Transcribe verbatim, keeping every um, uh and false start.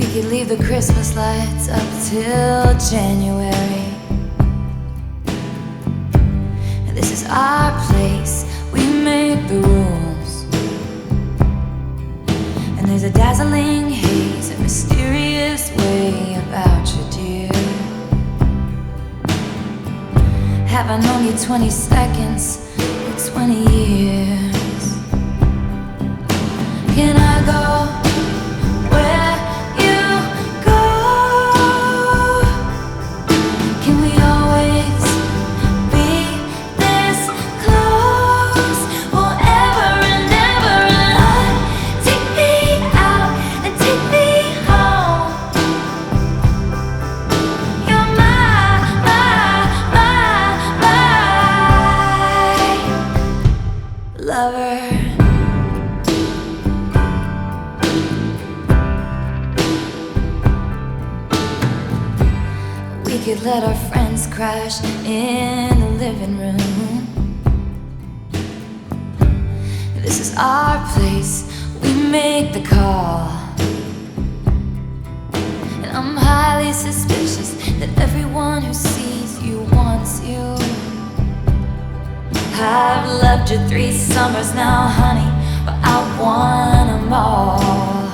could leave the Christmas lights up till January. This is our place, we make the rules. And there's a dazzling haze, a mysterious way about you, dear. Have I known you twenty seconds or twenty years? Can I go where you go? Can we always be this close forever and ever? And take me out and take me home. You're my, my, my, my lover. We could let our friends crash in the living room. This is our place, we make the call. And I'm highly suspicious that everyone who sees you wants you. I've loved you three summers now, honey, but I want them all.